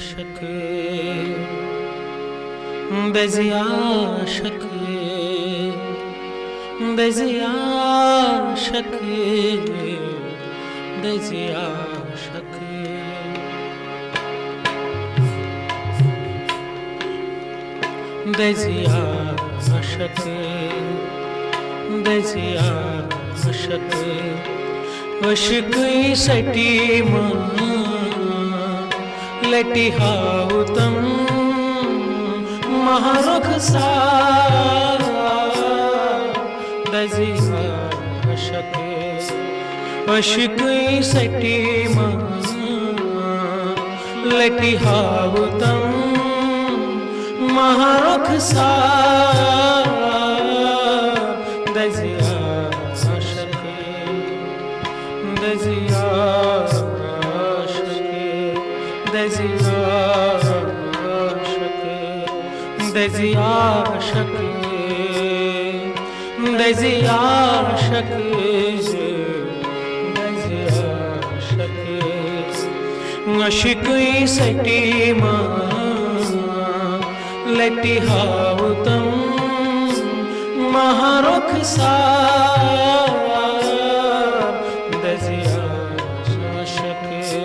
आशक बेज़ी आशक बेज़ी आशक बेज़ी आशक बेज़ी आशक बेज़ी आशक अशक़ी सटी लटी हाउतम महारुख सा बेज़ी आशक अशक़ी सटी लटी हाउतम महारुख सा बेज़ी आशक बेज़ी आशक बेज़ी आशक बेज़ी आशक बेज़ी आशक बेज़ी आशक अशक़ी सटी लटी हाउतम महारुख सा बेज़ी आशक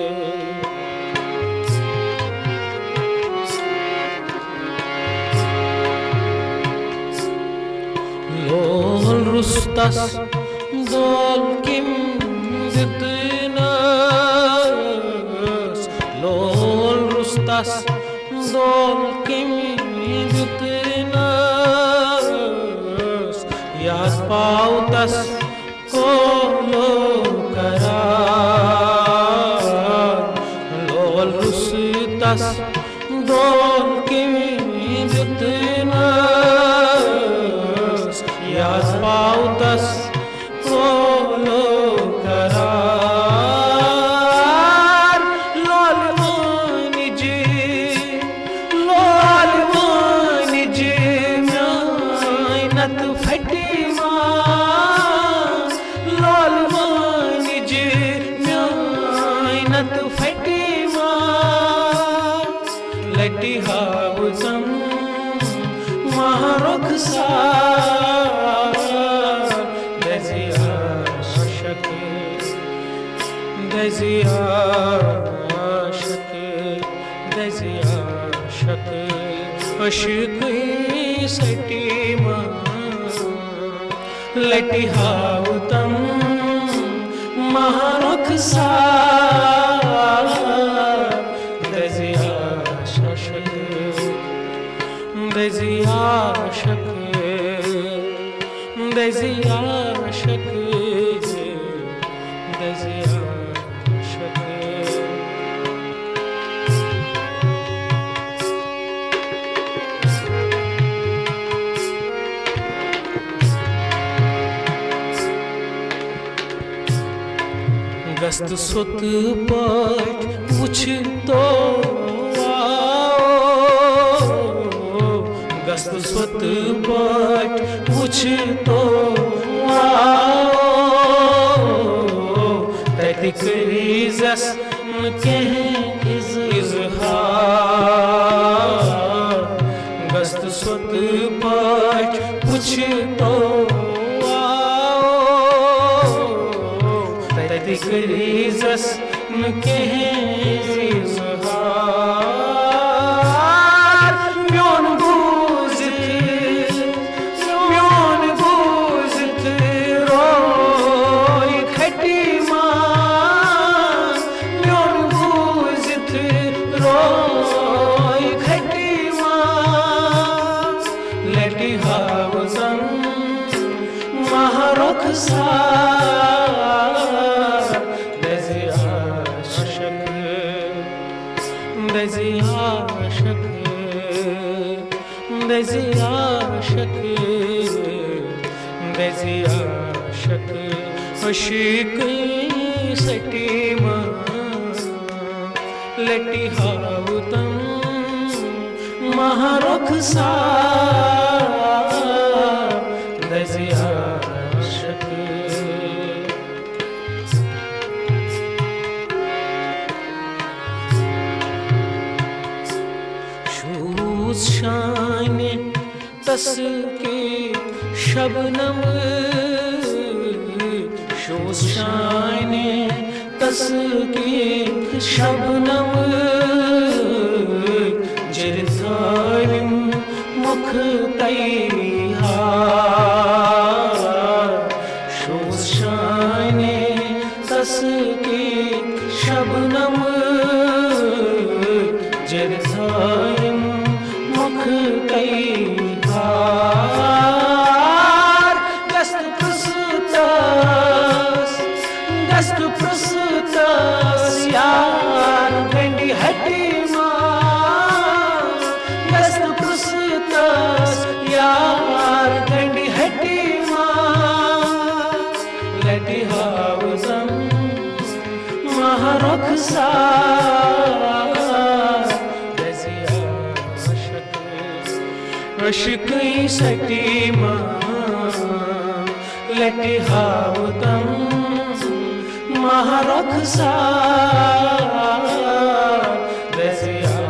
लोल रुस्तास दोल किम दितनास लोल रुस्तास दोल किम दितनास याद पाउतस कोलो करार लोल रुस्तास दोल किम दितनास याद पाउतस कोलो करार लोल वानिज म्यानत फटी लोल वानिज म्यानत फटी लटी हाउतम महारुख सा बेज़ी आशक बेज़ी आशक बेज़ी आशक अशक़ी सटी लटी हाउतम महारुख सा बेज़ी आशक बेज़ी आशक बेज़ी आशक बेज़ी आशक गस्त सुत पाठ वुछ तो गस्त सुत पाठ वुछ तो तति करीज़स कह इज़हार गस्त सुत पाठ वुछ तो तति करीज़स कह इज़हार म्योन बूज़ित रोय खटी म्योन बूज़ित रोय खटी लटी हाउतम महारुख सा बेज़ी आशक बेज़ी आशक बेज़ी आशक बेज़ी आशक अशक़ी सटी लटी हाउतम महारुख सा बेज़ी आशक शूज शाने तस के शबनम शूज शाने तस के शबनम जिरथारिम मुख तैयार शूज शाने तस के शबनम जिरथारिम मुख तैयार गस्त प्रस्तस यार गंडी हटी मां गस्त प्रस्तस यार गंडी हटी मां लटी हावजम महारुख सा अशकई सटी मां लटी हावतम महारुख सा बेजिया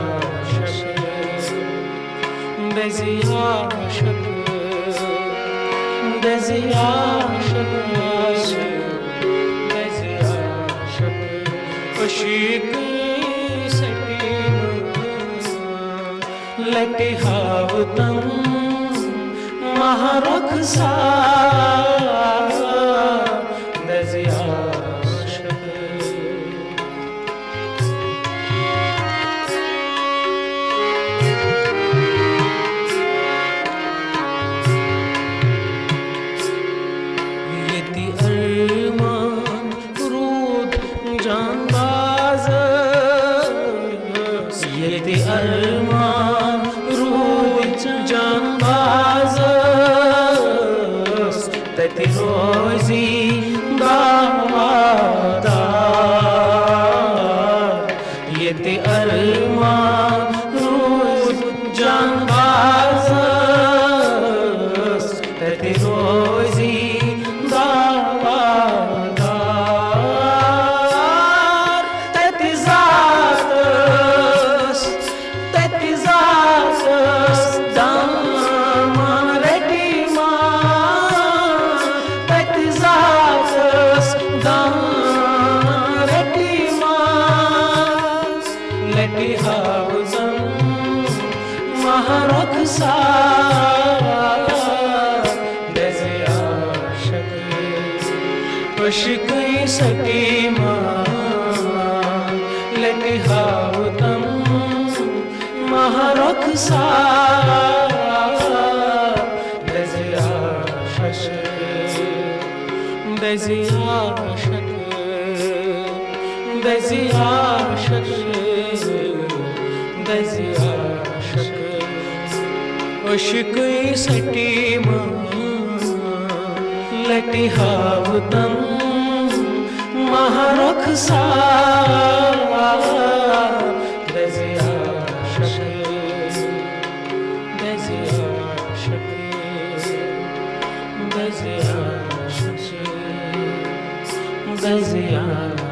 शक अशकई सटी लटी हावतम महारुख सा यति अरमान रूद जानबाज यति अरमान रूद जानबाज तति रोजी दावादार यति अरमान रूद जानबाज तति रोजी दावादार तति जातस दामन रेटी मां तति जातस दामन रेटी मां लटी हावजम महारुख सा अशकई सटी मां लटी हावतम महारुख सा बेजिया शक अशकई सटी मां लटी हावतम महारुख सा बेजिया शक